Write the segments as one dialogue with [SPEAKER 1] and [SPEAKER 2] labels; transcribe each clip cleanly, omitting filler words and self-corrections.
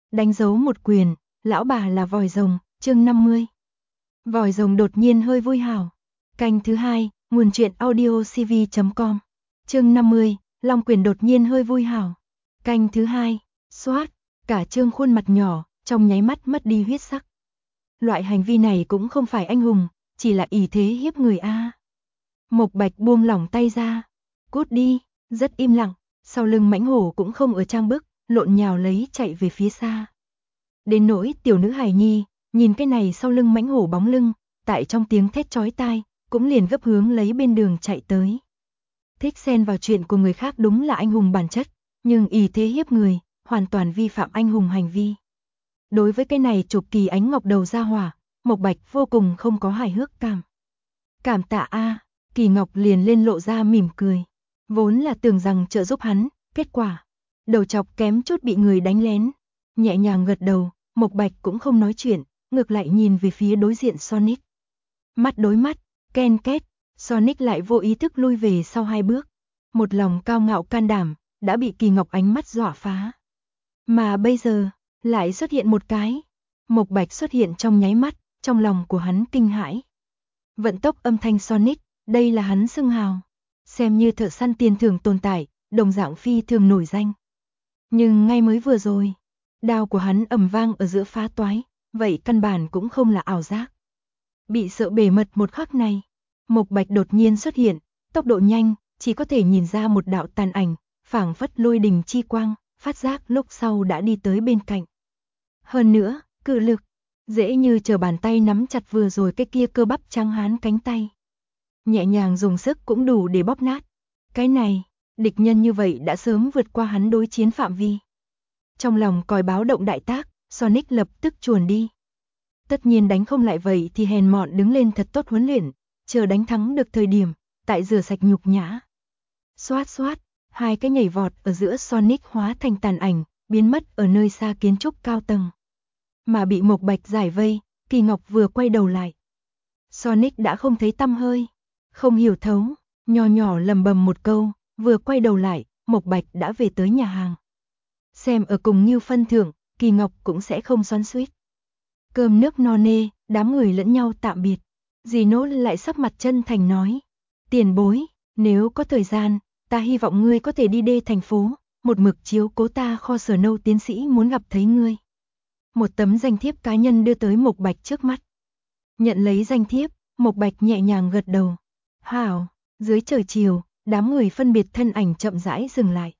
[SPEAKER 1] đánh dấu một quyền, lão bà là vòi rồng, chương 50. Vòi rồng đột nhiên hơi vui hảo. Canh thứ 2, nguồn truyện audio cv.com. Chương 50, long quyền đột nhiên hơi vui hảo. Canh thứ 2, xoát, cả chương khuôn mặt nhỏ, trong nháy mắt mất đi huyết sắc. Loại hành vi này cũng không phải anh hùng, chỉ là ỷ thế hiếp người a. Mộc Bạch buông lỏng tay ra. Cút đi, rất im lặng, sau lưng mãnh hổ cũng không ở trang bức, lộn nhào lấy chạy về phía xa. Đến nỗi tiểu nữ hài nhi, nhìn cái này sau lưng mãnh hổ bóng lưng, tại trong tiếng thét chói tai, cũng liền gấp hướng lấy bên đường chạy tới. Thích xen vào chuyện của người khác đúng là anh hùng bản chất, nhưng ỷ thế hiếp người, hoàn toàn vi phạm anh hùng hành vi. Đối với cái này chụp Kỳ Ánh Ngọc đầu ra hỏa, Mộc Bạch vô cùng không có hài hước cảm. Cảm tạ a, Kỳ Ngọc liền lên lộ ra mỉm cười. Vốn là tưởng rằng trợ giúp hắn, kết quả đầu chọc kém chút bị người đánh lén. Nhẹ nhàng gật đầu, Mộc Bạch cũng không nói chuyện, ngược lại nhìn về phía đối diện Sonic. Mắt đối mắt, ken két, Sonic lại vô ý thức lui về sau 2 bước. Một lòng cao ngạo can đảm, đã bị Kỳ Ngọc ánh mắt dọa phá. Mà bây giờ, lại xuất hiện một cái. Mộc Bạch xuất hiện trong nháy mắt, trong lòng của hắn kinh hãi. Vận tốc âm thanh Sonic, đây là hắn xưng hào. Xem như thợ săn tiền thưởng tồn tại, đồng dạng phi thường nổi danh. Nhưng ngay mới vừa rồi, đao của hắn ầm vang ở giữa phá toái, vậy căn bản cũng không là ảo giác. Bị sợ bề mật một khắc này, Mộc Bạch đột nhiên xuất hiện, tốc độ nhanh, chỉ có thể nhìn ra một đạo tàn ảnh, phảng phất lôi đình chi quang, phát giác lúc sau đã đi tới bên cạnh. Hơn nữa, cự lực, dễ như trở bàn tay nắm chặt vừa rồi cái kia cơ bắp trắng hán cánh tay. Nhẹ nhàng dùng sức cũng đủ để bóp nát. Cái này, địch nhân như vậy đã sớm vượt qua hắn đối chiến phạm vi. Trong lòng còi báo động đại tác, Sonic lập tức chuồn đi. Tất nhiên đánh không lại vậy thì hèn mọn đứng lên thật tốt huấn luyện, chờ đánh thắng được thời điểm, tại rửa sạch nhục nhã. Xoát xoát, 2 cái nhảy vọt ở giữa Sonic hóa thành tàn ảnh, biến mất ở nơi xa kiến trúc cao tầng. Mà bị Mộc Bạch giải vây, Kỳ Ngọc vừa quay đầu lại. Sonic đã không thấy tăm hơi, không hiểu thấu, nho nhỏ lầm bầm một câu, vừa quay đầu lại, Mộc Bạch đã về tới nhà hàng. Xem ở cùng như phân thưởng, Kỳ Ngọc cũng sẽ không xoắn xuýt. Cơm nước no nê, đám người lẫn nhau tạm biệt. Dì Nỗ lại sắc mặt chân thành nói. Tiền bối, nếu có thời gian, ta hy vọng ngươi có thể đi đê thành phố, một mực chiếu cố ta kho sở nâu tiến sĩ muốn gặp thấy ngươi. Một tấm danh thiếp cá nhân đưa tới Mộc Bạch trước mắt. Nhận lấy danh thiếp, Mộc Bạch nhẹ nhàng gật đầu. Hảo, dưới trời chiều, đám người phân biệt thân ảnh chậm rãi dừng lại.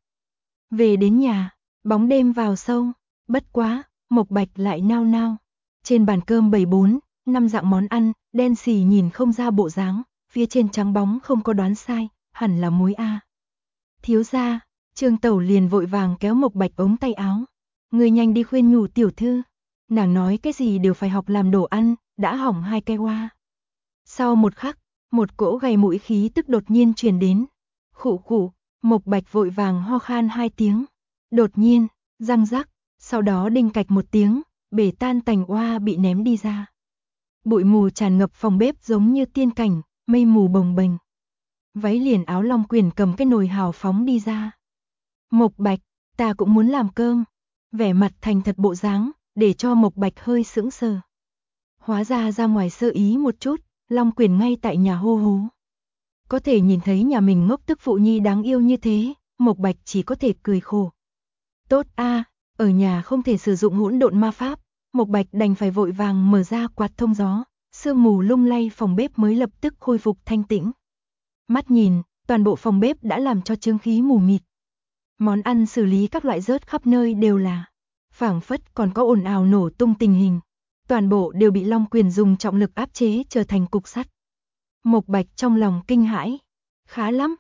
[SPEAKER 1] Về đến nhà, bóng đêm vào sâu, bất quá, Mộc Bạch lại nao nao. Trên bàn cơm bày 4-5 dạng món ăn, đen xì nhìn không ra bộ dáng, phía trên trắng bóng không có đoán sai, hẳn là muối a. Thiếu gia, Trương Tẩu liền vội vàng kéo Mộc Bạch ống tay áo. Người nhanh đi khuyên nhủ tiểu thư. Nàng nói cái gì đều phải học làm đồ ăn, đã hỏng 2 cái hoa. Sau một khắc, một cỗ gầy mũi khí tức đột nhiên truyền đến. Khụ khụ, Mộc Bạch vội vàng ho khan 2 tiếng. Đột nhiên, răng rắc, sau đó đinh cạch một tiếng, bể tan tành oa bị ném đi ra. Bụi mù tràn ngập phòng bếp giống như tiên cảnh, mây mù bồng bềnh. Váy liền áo long quyền cầm cái nồi hào phóng đi ra. Mộc Bạch, ta cũng muốn làm cơm. Vẻ mặt thành thật bộ dáng, để cho Mộc Bạch hơi sững sờ. Hóa ra ngoài sơ ý một chút, long quyền ngay tại nhà hô hố. Có thể nhìn thấy nhà mình ngốc tức phụ nhi đáng yêu như thế, Mộc Bạch chỉ có thể cười khổ. Tốt a, ở nhà không thể sử dụng hỗn độn ma pháp, Mộc Bạch đành phải vội vàng mở ra quạt thông gió, sương mù lung lay phòng bếp mới lập tức khôi phục thanh tĩnh. Mắt nhìn, toàn bộ phòng bếp đã làm cho chướng khí mù mịt. Món ăn xử lý các loại rớt khắp nơi đều là, phảng phất còn có ồn ào nổ tung tình hình. Toàn bộ đều bị long quyền dùng trọng lực áp chế trở thành cục sắt. Mộc Bạch trong lòng kinh hãi. Khá lắm,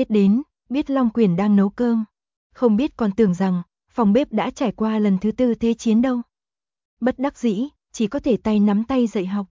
[SPEAKER 1] biết long quyền đang nấu cơm. Không biết còn tưởng rằng, phòng bếp đã trải qua lần thứ 4 thế chiến đâu. Bất đắc dĩ, chỉ có thể tay nắm tay dạy học.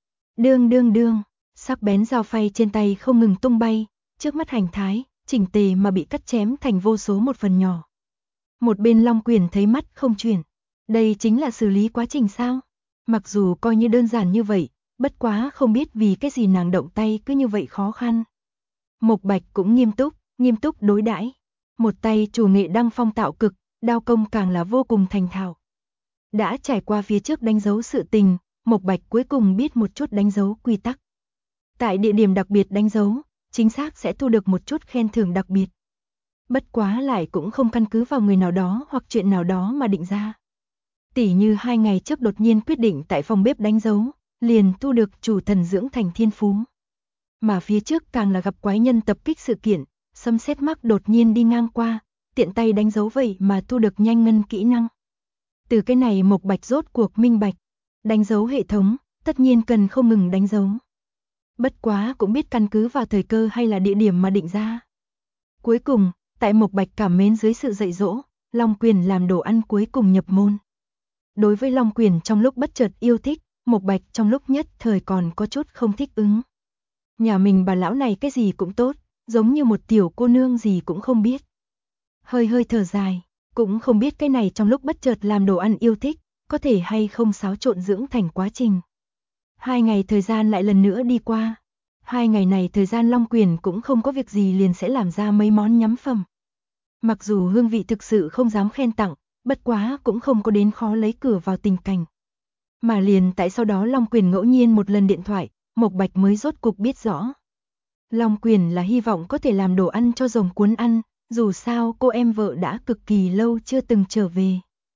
[SPEAKER 1] Đương, sắc bén dao phay trên tay không ngừng tung bay, trước mắt hành thái, chỉnh tề mà bị cắt chém thành vô số một phần nhỏ. Một bên long quyền thấy mắt không chuyển. Đây chính là xử lý quá trình sao? Mặc dù coi như đơn giản như vậy, bất quá không biết vì cái gì nàng động tay cứ như vậy khó khăn. Mộc Bạch cũng nghiêm túc đối đãi. Một tay chủ nghệ đăng phong tạo cực, đao công càng là vô cùng thành thạo. Đã trải qua phía trước đánh dấu sự tình, Mộc Bạch cuối cùng biết một chút đánh dấu quy tắc. Tại địa điểm đặc biệt đánh dấu, chính xác sẽ thu được một chút khen thưởng đặc biệt. Bất quá lại cũng không căn cứ vào người nào đó hoặc chuyện nào đó mà định ra. Tỉ như 2 ngày trước đột nhiên quyết định tại phòng bếp đánh dấu, liền thu được chủ thần dưỡng thành thiên phú. Mà phía trước càng là gặp quái nhân tập kích sự kiện, Sấm sét mắc đột nhiên đi ngang qua, tiện tay đánh dấu vậy mà thu được nhanh ngân kỹ năng. Từ cái này Mộc Bạch rốt cuộc minh bạch, đánh dấu hệ thống, tất nhiên cần không ngừng đánh dấu. Bất quá cũng biết căn cứ vào thời cơ hay là địa điểm mà định ra. Cuối cùng, tại Mộc Bạch cảm mến dưới sự dạy dỗ, Long Quyền làm đồ ăn cuối cùng nhập môn. Đối với Long Quyền trong lúc bất chợt yêu thích, Mộc Bạch trong lúc nhất thời còn có chút không thích ứng. Nhà mình bà lão này cái gì cũng tốt, giống như một tiểu cô nương gì cũng không biết. Hơi hơi thở dài, cũng không biết cái này trong lúc bất chợt làm đồ ăn yêu thích, có thể hay không xáo trộn dưỡng thành quá trình. 2 ngày thời gian lại lần nữa đi qua. 2 ngày này thời gian Long Quyền cũng không có việc gì liền sẽ làm ra mấy món nhắm phẩm. Mặc dù hương vị thực sự không dám khen tặng, bất quá cũng không có đến khó lấy cửa vào tình cảnh. Mà liền tại sau đó Long Quyền ngẫu nhiên một lần điện thoại, Mộc Bạch mới rốt cục biết rõ. Long Quyền là hy vọng có thể làm đồ ăn cho rồng cuốn ăn, dù sao cô em vợ đã cực kỳ lâu chưa từng trở về.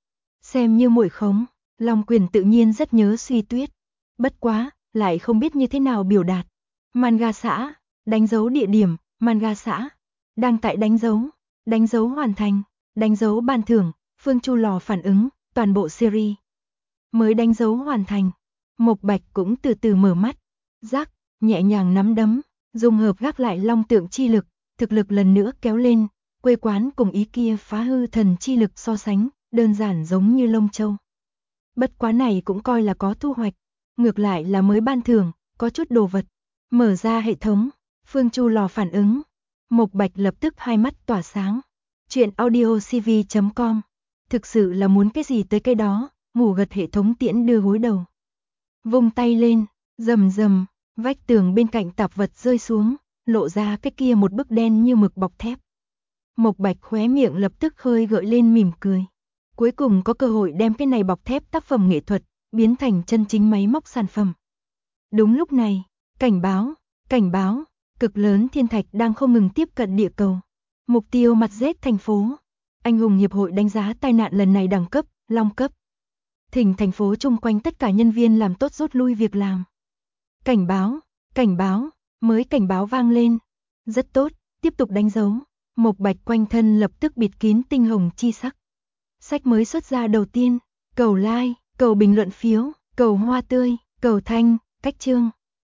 [SPEAKER 1] Xem như muội khống, Long Quyền tự nhiên rất nhớ Suy Tuyết. Bất quá, lại không biết như thế nào biểu đạt. Manga xã, đánh dấu địa điểm, manga xã, đang tại đánh dấu hoàn thành, đánh dấu ban thưởng, Phương Chu Lò phản ứng, toàn bộ series. Mới đánh dấu hoàn thành, Mộc Bạch cũng từ từ mở mắt, rắc, nhẹ nhàng nắm đấm, dùng hợp gác lại long tượng chi lực, thực lực lần nữa kéo lên, quê quán cùng ý kia phá hư thần chi lực so sánh, đơn giản giống như lông châu. Bất quá này cũng coi là có thu hoạch, ngược lại là mới ban thưởng, có chút đồ vật. Mở ra hệ thống, Phương Chu Lò phản ứng. Mộc Bạch lập tức hai mắt tỏa sáng. Chuyện audiocv.com. Thực sự là muốn cái gì tới cái đó, ngủ gật hệ thống tiễn đưa gối đầu. Vung tay lên, rầm rầm, vách tường bên cạnh tạp vật rơi xuống, lộ ra cái kia một bức đen như mực bọc thép. Mộc Bạch khóe miệng lập tức hơi gợi lên mỉm cười. Cuối cùng có cơ hội đem cái này bọc thép tác phẩm nghệ thuật, biến thành chân chính máy móc sản phẩm. Đúng lúc này, cảnh báo, cực lớn thiên thạch đang không ngừng tiếp cận địa cầu. Mục tiêu mặt Z thành phố. Anh hùng hiệp hội đánh giá tai nạn lần này đẳng cấp, long cấp. Thỉnh thành phố chung quanh tất cả nhân viên làm tốt rút lui việc làm. Cảnh báo, mới cảnh báo vang lên. Rất tốt, tiếp tục đánh dấu. Mộc Bạch quanh thân lập tức bịt kín tinh hồng chi sắc. Sách mới xuất ra đầu tiên, cầu like, cầu bình luận phiếu, cầu hoa tươi, cầu thanh, cách chương.